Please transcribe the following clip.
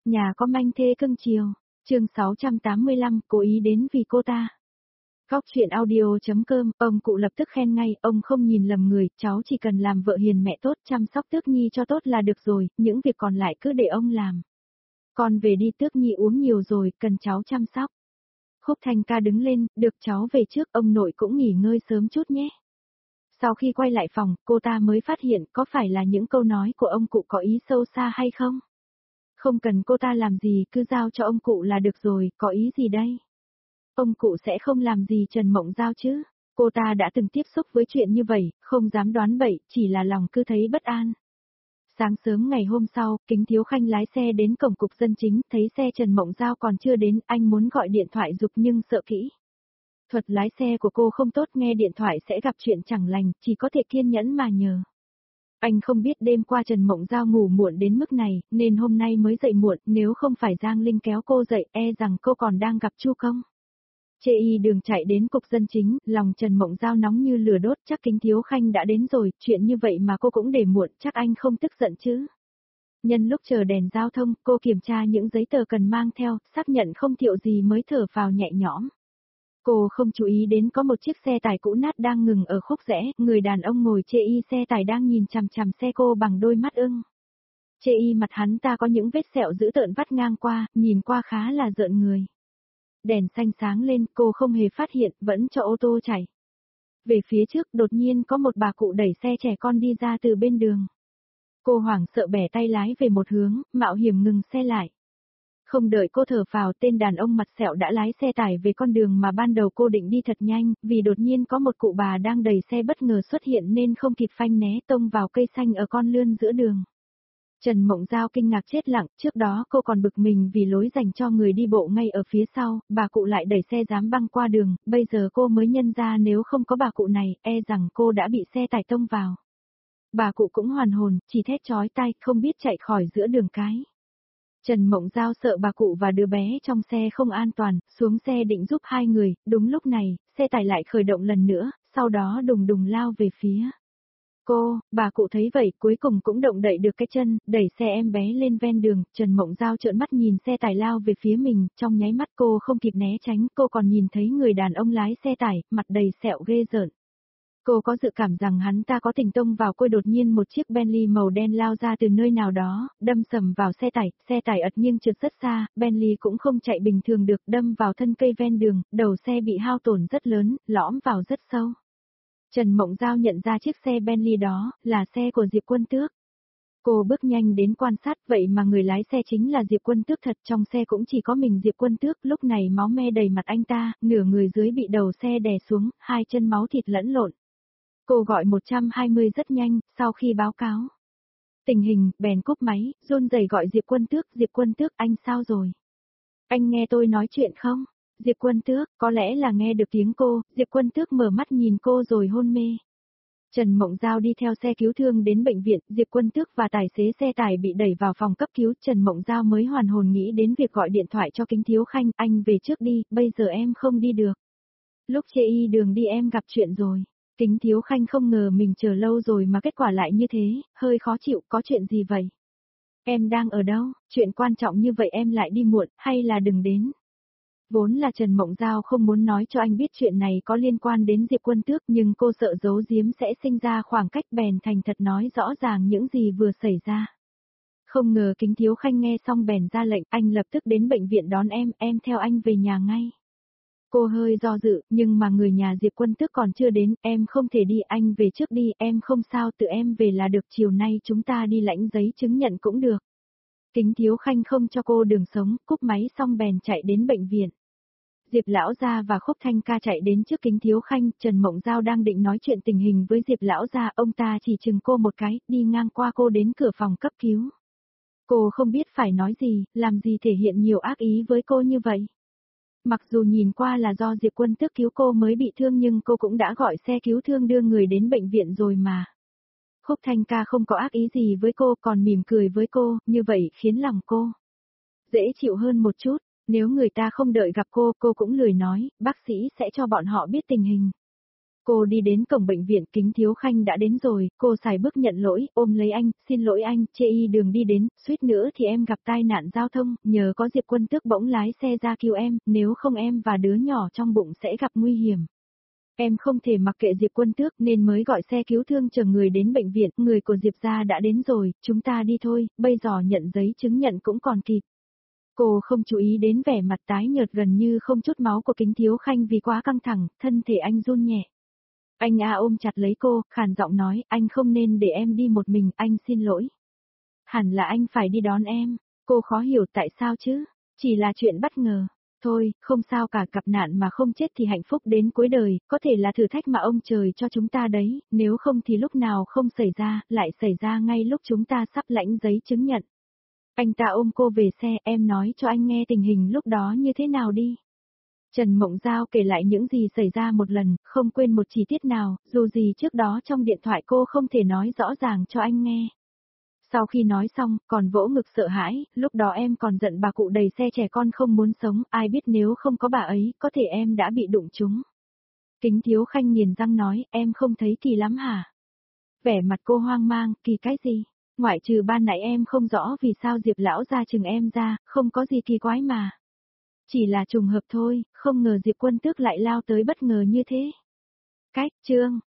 Nhà có manh thê cưng chiều. Chương 685, cố ý đến vì cô ta. Góc truyện audio.com, ông cụ lập tức khen ngay, ông không nhìn lầm người, cháu chỉ cần làm vợ hiền mẹ tốt, chăm sóc Tước Nhi cho tốt là được rồi, những việc còn lại cứ để ông làm. Con về đi, Tước Nhi uống nhiều rồi, cần cháu chăm sóc. Khúc Thanh Ca đứng lên, được cháu về trước, ông nội cũng nghỉ ngơi sớm chút nhé. Sau khi quay lại phòng, cô ta mới phát hiện có phải là những câu nói của ông cụ có ý sâu xa hay không? Không cần cô ta làm gì, cứ giao cho ông cụ là được rồi, có ý gì đây? Ông cụ sẽ không làm gì Trần Mộng Giao chứ? Cô ta đã từng tiếp xúc với chuyện như vậy, không dám đoán bậy, chỉ là lòng cứ thấy bất an. Sáng sớm ngày hôm sau, Kính Thiếu Khanh lái xe đến cổng cục dân chính, thấy xe Trần Mộng Giao còn chưa đến, anh muốn gọi điện thoại giục nhưng sợ kỹ. Thuật lái xe của cô không tốt, nghe điện thoại sẽ gặp chuyện chẳng lành, chỉ có thể kiên nhẫn mà nhờ. Anh không biết đêm qua Trần Mộng Giao ngủ muộn đến mức này, nên hôm nay mới dậy muộn, nếu không phải Giang Linh kéo cô dậy, e rằng cô còn đang gặp Chu Công. Chê y đường chạy đến cục dân chính, lòng Trần Mộng Giao nóng như lửa đốt, chắc Kính Thiếu Khanh đã đến rồi, chuyện như vậy mà cô cũng để muộn, chắc anh không tức giận chứ. Nhân lúc chờ đèn giao thông, cô kiểm tra những giấy tờ cần mang theo, xác nhận không thiệu gì mới thở phào nhẹ nhõm. Cô không chú ý đến có một chiếc xe tải cũ nát đang ngừng ở khúc rẽ, người đàn ông ngồi chê y xe tải đang nhìn chằm chằm xe cô bằng đôi mắt ưng. Chê y mặt hắn ta có những vết sẹo dữ tợn vắt ngang qua, nhìn qua khá là rợn người. Đèn xanh sáng lên, cô không hề phát hiện, vẫn cho ô tô chạy. Về phía trước, đột nhiên có một bà cụ đẩy xe trẻ con đi ra từ bên đường. Cô hoảng sợ bẻ tay lái về một hướng, mạo hiểm ngừng xe lại. Không đợi cô thở phào, tên đàn ông mặt sẹo đã lái xe tải về con đường mà ban đầu cô định đi thật nhanh, vì đột nhiên có một cụ bà đang đẩy xe bất ngờ xuất hiện nên không kịp phanh né, tông vào cây xanh ở con lươn giữa đường. Trần Mộng Giao kinh ngạc chết lặng, trước đó cô còn bực mình vì lối dành cho người đi bộ ngay ở phía sau, bà cụ lại đẩy xe dám băng qua đường, bây giờ cô mới nhận ra nếu không có bà cụ này, e rằng cô đã bị xe tải tông vào. Bà cụ cũng hoàn hồn, chỉ thét chói tai, không biết chạy khỏi giữa đường cái. Trần Mộng Giao sợ bà cụ và đứa bé trong xe không an toàn, xuống xe định giúp hai người, đúng lúc này, xe tải lại khởi động lần nữa, sau đó đùng đùng lao về phía bà cụ thấy vậy cuối cùng cũng động đậy được cái chân, đẩy xe em bé lên ven đường, Trần Mộng Giao trợn mắt nhìn xe tải lao về phía mình, trong nháy mắt cô không kịp né tránh, cô còn nhìn thấy người đàn ông lái xe tải, mặt đầy sẹo ghê rợn. Cô có dự cảm rằng hắn ta có tình tông vào cô, đột nhiên một chiếc Bentley màu đen lao ra từ nơi nào đó, đâm sầm vào xe tải ật nghiêng trượt rất xa, Bentley cũng không chạy bình thường được, đâm vào thân cây ven đường, đầu xe bị hao tổn rất lớn, lõm vào rất sâu. Trần Mộng Giao nhận ra chiếc xe Bentley đó là xe của Diệp Quân Tước. Cô bước nhanh đến quan sát, vậy mà người lái xe chính là Diệp Quân Tước thật, trong xe cũng chỉ có mình Diệp Quân Tước, lúc này máu me đầy mặt anh ta, nửa người dưới bị đầu xe đè xuống, hai chân máu thịt lẫn lộn. Cô gọi 120 rất nhanh, sau khi báo cáo tình hình, bèn cúp máy, run rẩy gọi Diệp Quân Tước, anh sao rồi? Anh nghe tôi nói chuyện không? Diệp Quân Tước, có lẽ là nghe được tiếng cô, Diệp Quân Tước mở mắt nhìn cô rồi hôn mê. Trần Mộng Giao đi theo xe cứu thương đến bệnh viện, Diệp Quân Tước và tài xế xe tải bị đẩy vào phòng cấp cứu, Trần Mộng Giao mới hoàn hồn nghĩ đến việc gọi điện thoại cho Kính Thiếu Khanh, anh về trước đi, bây giờ em không đi được. Lúc chê y đường đi em gặp chuyện rồi. Kính Thiếu Khanh không ngờ mình chờ lâu rồi mà kết quả lại như thế, hơi khó chịu, có chuyện gì vậy? Em đang ở đâu, chuyện quan trọng như vậy em lại đi muộn, hay là đừng đến? Vốn là Trần Mộng Giao không muốn nói cho anh biết chuyện này có liên quan đến Diệp Quân Tước, nhưng cô sợ giấu giếm sẽ sinh ra khoảng cách, bèn thành thật nói rõ ràng những gì vừa xảy ra. Không ngờ Kính Thiếu Khanh nghe xong bèn ra lệnh, anh lập tức đến bệnh viện đón em theo anh về nhà ngay. Cô hơi do dự, nhưng mà người nhà Diệp Quân Tước còn chưa đến, em không thể đi, anh về trước đi, em không sao, tự em về là được, chiều nay chúng ta đi lãnh giấy chứng nhận cũng được. Kính Thiếu Khanh không cho cô đường sống, cúp máy xong bèn chạy đến bệnh viện. Diệp Lão Gia và Khúc Thanh Ca chạy đến trước Kính Thiếu Khanh, Trần Mộng Giao đang định nói chuyện tình hình với Diệp Lão Gia, ông ta chỉ chừng cô một cái, đi ngang qua cô đến cửa phòng cấp cứu. Cô không biết phải nói gì, làm gì thể hiện nhiều ác ý với cô như vậy. Mặc dù nhìn qua là do Diệp Quân Tước cứu cô mới bị thương nhưng cô cũng đã gọi xe cứu thương đưa người đến bệnh viện rồi mà. Khúc Thanh Ca không có ác ý gì với cô, còn mỉm cười với cô, như vậy khiến lòng cô dễ chịu hơn một chút. Nếu người ta không đợi gặp cô cũng lười nói, bác sĩ sẽ cho bọn họ biết tình hình. Cô đi đến cổng bệnh viện, Kính Thiếu Khanh đã đến rồi, cô sải bước nhận lỗi, ôm lấy anh, xin lỗi anh, chê y đường đi đến, suýt nữa thì em gặp tai nạn giao thông, nhờ có Diệp Quân Tước bỗng lái xe ra cứu em, nếu không em và đứa nhỏ trong bụng sẽ gặp nguy hiểm. Em không thể mặc kệ Diệp Quân Tước nên mới gọi xe cứu thương chở người đến bệnh viện, người của Diệp gia đã đến rồi, chúng ta đi thôi, bây giờ nhận giấy chứng nhận cũng còn kịp. Cô không chú ý đến vẻ mặt tái nhợt gần như không chút máu của Kính Thiếu Khanh vì quá căng thẳng, thân thể anh run nhẹ. Anh ôm chặt lấy cô, khàn giọng nói, anh không nên để em đi một mình, anh xin lỗi. Hẳn là anh phải đi đón em. Cô khó hiểu tại sao chứ, chỉ là chuyện bất ngờ. Thôi, không sao cả, gặp nạn mà không chết thì hạnh phúc đến cuối đời, có thể là thử thách mà ông trời cho chúng ta đấy, nếu không thì lúc nào không xảy ra, lại xảy ra ngay lúc chúng ta sắp lãnh giấy chứng nhận. Anh ta ôm cô về xe, em nói cho anh nghe tình hình lúc đó như thế nào đi. Trần Mộng Giao kể lại những gì xảy ra một lần, không quên một chi tiết nào, dù gì trước đó trong điện thoại cô không thể nói rõ ràng cho anh nghe. Sau khi nói xong, còn vỗ ngực sợ hãi, lúc đó em còn giận bà cụ đẩy xe trẻ con không muốn sống, ai biết nếu không có bà ấy, có thể em đã bị đụng trúng. Kính Thiếu Khanh nghiền răng nói, em không thấy kỳ lắm hả? Vẻ mặt cô hoang mang, kỳ cái gì? Ngoại trừ ban nãy em không rõ vì sao Diệp lão ra chừng em ra, không có gì kỳ quái mà. Chỉ là trùng hợp thôi, không ngờ Diệp Quân Tước lại lao tới bất ngờ như thế. Cách chương